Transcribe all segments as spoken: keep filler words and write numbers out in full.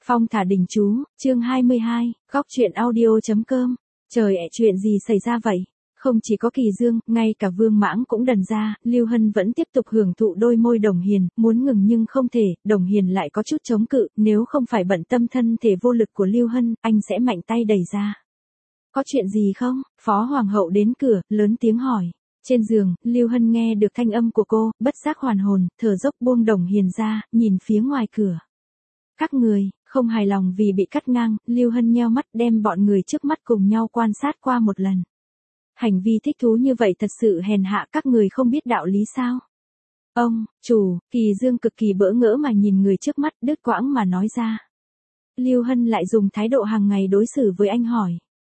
Phong thả đình chú, chương hai mươi hai, góc chuyện audio.com. Trời ẹ, chuyện gì xảy ra vậy? Không chỉ có Kỳ Dương, ngay cả Vương Mãng cũng đần ra, Lưu Hân vẫn tiếp tục hưởng thụ đôi môi Đồng Hiền, muốn ngừng nhưng không thể, Đồng Hiền lại có chút chống cự, nếu không phải bận tâm thân thể vô lực của Lưu Hân, anh sẽ mạnh tay đẩy ra. Có chuyện gì không? Phó Hoàng hậu đến cửa, lớn tiếng hỏi. Trên giường, Lưu Hân nghe được thanh âm của cô, bất giác hoàn hồn, thở dốc buông Đồng Hiền ra, nhìn phía ngoài cửa. Các người, không hài lòng vì bị cắt ngang, Lưu Hân nheo mắt đem bọn người trước mắt cùng nhau quan sát qua một lần. Hành vi thích thú như vậy thật sự hèn hạ, các người không biết đạo lý sao? Ông, chủ, Kỳ Dương cực kỳ bỡ ngỡ mà nhìn người trước mắt, đứt quãng mà nói ra. Lưu Hân lại dùng thái độ hàng ngày đối xử với anh hỏi.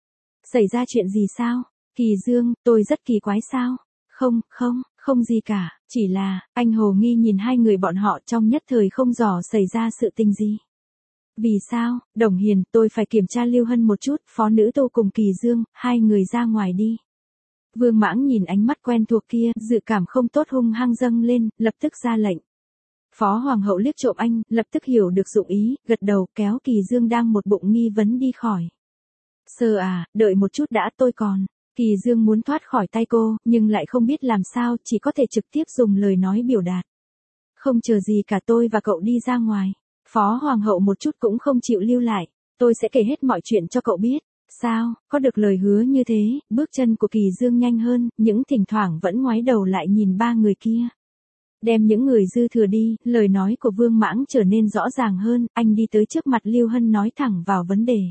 Xảy ra chuyện gì sao? Kỳ Dương, tôi rất kỳ quái sao? Không, không, không gì cả, chỉ là, anh hồ nghi nhìn hai người bọn họ trong nhất thời không rõ xảy ra sự tình gì. Vì sao? Đồng Hiền, tôi phải kiểm tra Lưu Hân một chút, Phó Nữ Tô cùng Kỳ Dương, hai người ra ngoài đi. Vương Mãng nhìn ánh mắt quen thuộc kia, dự cảm không tốt hung hăng dâng lên, lập tức ra lệnh. Phó Hoàng hậu liếc trộm anh, lập tức hiểu được dụng ý, gật đầu kéo Kỳ Dương đang một bụng nghi vấn đi khỏi. Sơ à, đợi một chút đã, tôi còn. Kỳ Dương muốn thoát khỏi tay cô, nhưng lại không biết làm sao, chỉ có thể trực tiếp dùng lời nói biểu đạt. Không chờ gì cả, tôi và cậu đi ra ngoài. Phó Hoàng hậu một chút cũng không chịu lưu lại, tôi sẽ kể hết mọi chuyện cho cậu biết. Sao, có được lời hứa như thế, bước chân của Kỳ Dương nhanh hơn, những thỉnh thoảng vẫn ngoái đầu lại nhìn ba người kia. Đem những người dư thừa đi, lời nói của Vương Mãng trở nên rõ ràng hơn, anh đi tới trước mặt Lưu Hân nói thẳng vào vấn đề.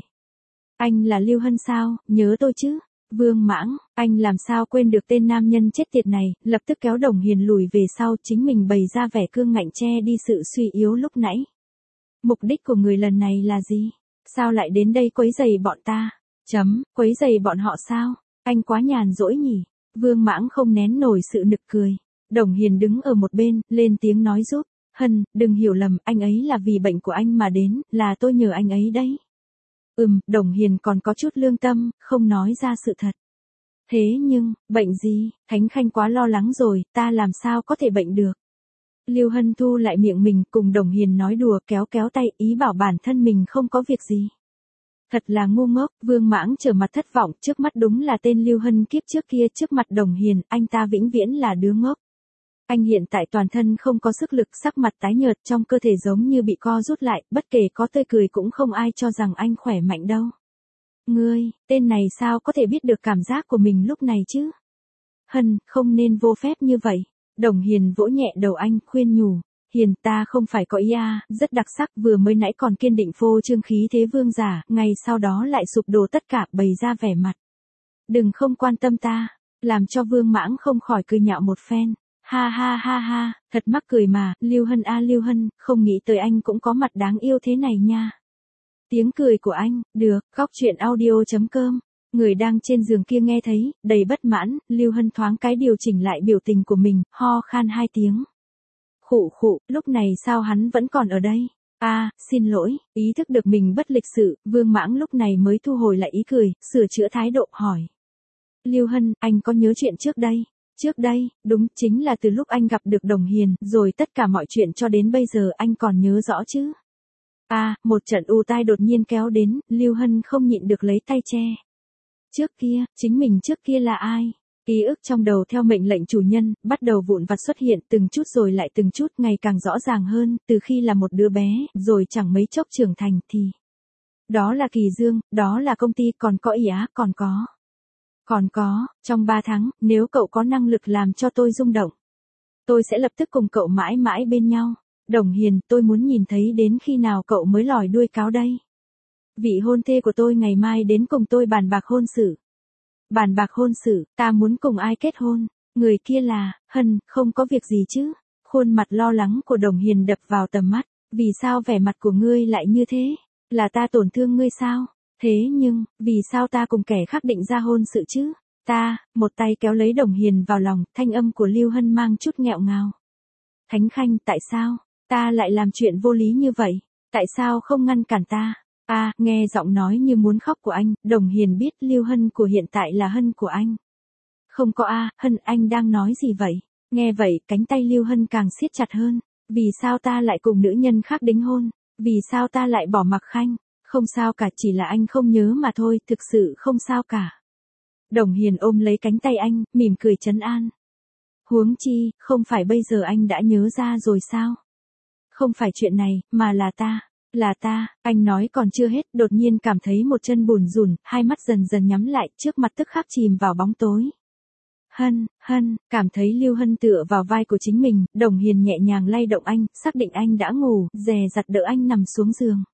Anh là Lưu Hân sao, nhớ tôi chứ? Vương Mãng, anh làm sao quên được tên nam nhân chết tiệt này, lập tức kéo Đồng Hiền lùi về sau, chính mình bày ra vẻ cương ngạnh che đi sự suy yếu lúc nãy. Mục đích của người lần này là gì? Sao lại đến đây quấy rầy bọn ta? Chấm, quấy rầy bọn họ sao? Anh quá nhàn rỗi nhỉ? Vương Mãng không nén nổi sự nực cười. Đồng Hiền đứng ở một bên, lên tiếng nói giúp. Hân, đừng hiểu lầm, anh ấy là vì bệnh của anh mà đến, là tôi nhờ anh ấy đấy. Ừm, Đồng Hiền còn có chút lương tâm, không nói ra sự thật. Thế nhưng, bệnh gì? Thánh Khanh quá lo lắng rồi, ta làm sao có thể bệnh được? Lưu Hân thu lại miệng mình, cùng Đồng Hiền nói đùa, kéo kéo tay, ý bảo bản thân mình không có việc gì. Thật là ngu ngốc, Vương Mãng trở mặt thất vọng, trước mắt đúng là tên Lưu Hân kiếp trước kia, trước mặt Đồng Hiền, anh ta vĩnh viễn là đứa ngốc. Anh hiện tại toàn thân không có sức lực, sắc mặt tái nhợt, trong cơ thể giống như bị co rút lại, bất kể có tươi cười cũng không ai cho rằng anh khỏe mạnh đâu. Ngươi, tên này sao có thể biết được cảm giác của mình lúc này chứ? Hân, không nên vô phép như vậy. Đồng Hiền vỗ nhẹ đầu anh, khuyên nhủ. Hiền, ta không phải có ý à, rất đặc sắc, vừa mới nãy còn kiên định phô trương khí thế vương giả, ngay sau đó lại sụp đổ tất cả, bày ra vẻ mặt. Đừng không quan tâm ta, làm cho Vương Mãng không khỏi cười nhạo một phen. Ha ha ha ha, thật mắc cười mà, Lưu Hân a Lưu Hân, không nghĩ tới anh cũng có mặt đáng yêu thế này nha. Tiếng cười của anh, được, góc chuyện audio.com. Người đang trên giường kia nghe thấy, đầy bất mãn, Lưu Hân thoáng cái điều chỉnh lại biểu tình của mình, ho khan hai tiếng. Khụ khụ, lúc này sao hắn vẫn còn ở đây? A, à, xin lỗi, ý thức được mình bất lịch sự, Vương Mãng lúc này mới thu hồi lại ý cười, sửa chữa thái độ, hỏi. Lưu Hân, anh có nhớ chuyện trước đây? Trước đây, đúng, chính là từ lúc anh gặp được Đồng Hiền, rồi tất cả mọi chuyện cho đến bây giờ anh còn nhớ rõ chứ? A, à, một trận u tai đột nhiên kéo đến, Lưu Hân không nhịn được lấy tay che. Trước kia, chính mình trước kia là ai? Ký ức trong đầu theo mệnh lệnh chủ nhân, bắt đầu vụn vặt xuất hiện từng chút rồi lại từng chút, ngày càng rõ ràng hơn, từ khi là một đứa bé, rồi chẳng mấy chốc trưởng thành thì. Đó là Kỳ Dương, đó là công ty, còn có ý á, còn có. Còn có, trong ba tháng, nếu cậu có năng lực làm cho tôi rung động, tôi sẽ lập tức cùng cậu mãi mãi bên nhau. Đồng Hiền, tôi muốn nhìn thấy đến khi nào cậu mới lòi đuôi cáo đây. Vị hôn thê của tôi ngày mai đến cùng tôi bàn bạc hôn sự. Bàn bạc hôn sự, ta muốn cùng ai kết hôn? Người kia là, Hân, không có việc gì chứ? Khuôn mặt lo lắng của Đồng Hiền đập vào tầm mắt. Vì sao vẻ mặt của ngươi lại như thế? Là ta tổn thương ngươi sao? Thế nhưng, vì sao ta cùng kẻ khác định ra hôn sự chứ? Ta, một tay kéo lấy Đồng Hiền vào lòng, thanh âm của Lưu Hân mang chút nghẹo ngào. Thánh Khanh, tại sao? Ta lại làm chuyện vô lý như vậy? Tại sao không ngăn cản ta? A, à, nghe giọng nói như muốn khóc của anh, Đồng Hiền biết Lưu Hân của hiện tại là Hân của anh. Không có a, à, Hân, anh đang nói gì vậy? Nghe vậy, cánh tay Lưu Hân càng siết chặt hơn. Vì sao ta lại cùng nữ nhân khác đính hôn? Vì sao ta lại bỏ mặc Khanh? Không sao cả, chỉ là anh không nhớ mà thôi, thực sự không sao cả. Đồng Hiền ôm lấy cánh tay anh, mỉm cười trấn an. Huống chi, không phải bây giờ anh đã nhớ ra rồi sao? Không phải chuyện này, mà là ta. Là ta, anh nói còn chưa hết, đột nhiên cảm thấy một chân bùn rùn, hai mắt dần dần nhắm lại, trước mặt tức khắc chìm vào bóng tối. Hân, Hân, cảm thấy Lưu Hân tựa vào vai của chính mình, Đồng Hiền nhẹ nhàng lay động anh, xác định anh đã ngủ, dè dặt đỡ anh nằm xuống giường.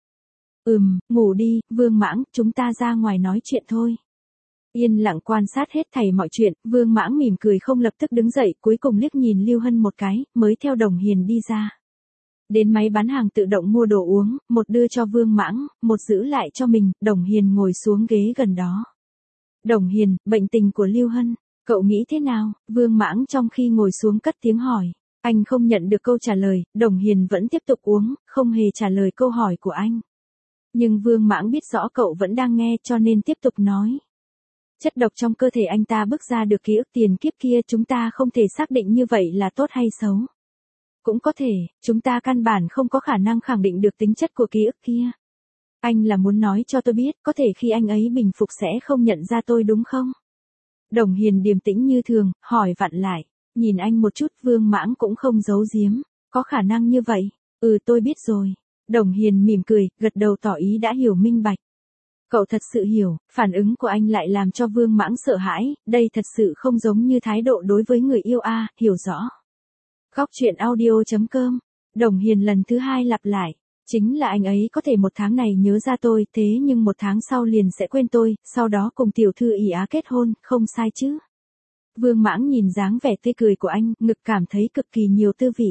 Ừm, ngủ đi, Vương Mãng, chúng ta ra ngoài nói chuyện thôi. Yên lặng quan sát hết thảy mọi chuyện, Vương Mãng mỉm cười không lập tức đứng dậy, cuối cùng liếc nhìn Lưu Hân một cái, mới theo Đồng Hiền đi ra. Đến máy bán hàng tự động mua đồ uống, một đưa cho Vương Mãng, một giữ lại cho mình, Đồng Hiền ngồi xuống ghế gần đó. Đồng Hiền, bệnh tình của Lưu Hân, cậu nghĩ thế nào? Vương Mãng trong khi ngồi xuống cất tiếng hỏi. Anh không nhận được câu trả lời, Đồng Hiền vẫn tiếp tục uống, không hề trả lời câu hỏi của anh. Nhưng Vương Mãng biết rõ cậu vẫn đang nghe cho nên tiếp tục nói. Chất độc trong cơ thể anh ta bức ra được ký ức tiền kiếp kia, chúng ta không thể xác định như vậy là tốt hay xấu. Cũng có thể, chúng ta căn bản không có khả năng khẳng định được tính chất của ký ức kia. Anh là muốn nói cho tôi biết, có thể khi anh ấy bình phục sẽ không nhận ra tôi đúng không? Đồng Hiền điềm tĩnh như thường, hỏi vặn lại. Nhìn anh một chút, Vương Mãng cũng không giấu giếm. Có khả năng như vậy? Ừ, tôi biết rồi. Đồng Hiền mỉm cười, gật đầu tỏ ý đã hiểu minh bạch. Cậu thật sự hiểu, phản ứng của anh lại làm cho Vương Mãng sợ hãi, đây thật sự không giống như thái độ đối với người yêu a, à, hiểu rõ. Góc truyện audio chấm com. Đồng Hiền lần thứ hai lặp lại. Chính là anh ấy có thể một tháng này nhớ ra tôi, thế nhưng một tháng sau liền sẽ quên tôi, sau đó cùng tiểu thư ỷ á kết hôn, không sai chứ. Vương Mãng nhìn dáng vẻ tươi cười của anh, ngực cảm thấy cực kỳ nhiều tư vị.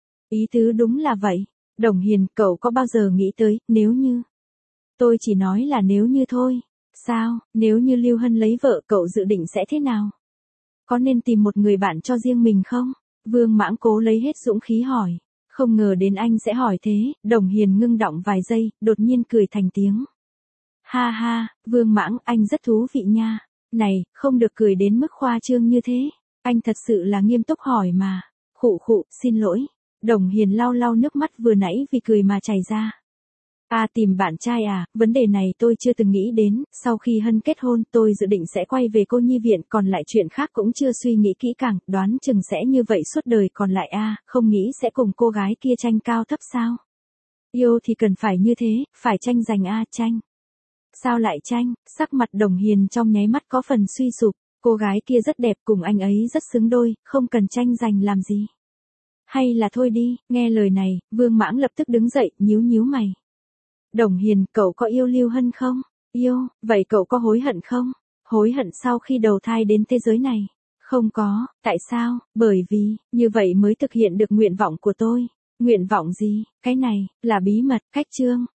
Ý tứ đúng là vậy. Đồng Hiền, cậu có bao giờ nghĩ tới, nếu như... Tôi chỉ nói là nếu như thôi. Sao, nếu như Lưu Hân lấy vợ, cậu dự định sẽ thế nào? Có nên tìm một người bạn cho riêng mình không? Vương Mãng cố lấy hết dũng khí hỏi. Không ngờ đến anh sẽ hỏi thế, Đồng Hiền ngưng đọng vài giây, đột nhiên cười thành tiếng. Ha ha, Vương Mãng, anh rất thú vị nha. Này, không được cười đến mức khoa trương như thế. Anh thật sự là nghiêm túc hỏi mà. Khụ khụ, xin lỗi. Đồng Hiền lau lau nước mắt vừa nãy vì cười mà chảy ra. À, tìm bạn trai à, vấn đề này tôi chưa từng nghĩ đến, sau khi Hân kết hôn tôi dự định sẽ quay về cô nhi viện, còn lại chuyện khác cũng chưa suy nghĩ kỹ càng, đoán chừng sẽ như vậy suốt đời còn lại a, à, không nghĩ sẽ cùng cô gái kia tranh cao thấp sao. Yêu thì cần phải như thế, phải tranh giành a, à, tranh. Sao lại tranh, sắc mặt Đồng Hiền trong nháy mắt có phần suy sụp, cô gái kia rất đẹp cùng anh ấy rất xứng đôi, không cần tranh giành làm gì. Hay là thôi đi, nghe lời này, Vương Mãng lập tức đứng dậy, nhíu nhíu mày. Đồng Hiền, cậu có yêu Lưu Hân không? Yêu, vậy cậu có hối hận không? Hối hận sau khi đầu thai đến thế giới này? Không có, tại sao? Bởi vì, như vậy mới thực hiện được nguyện vọng của tôi. Nguyện vọng gì? Cái này, là bí mật, cách chương.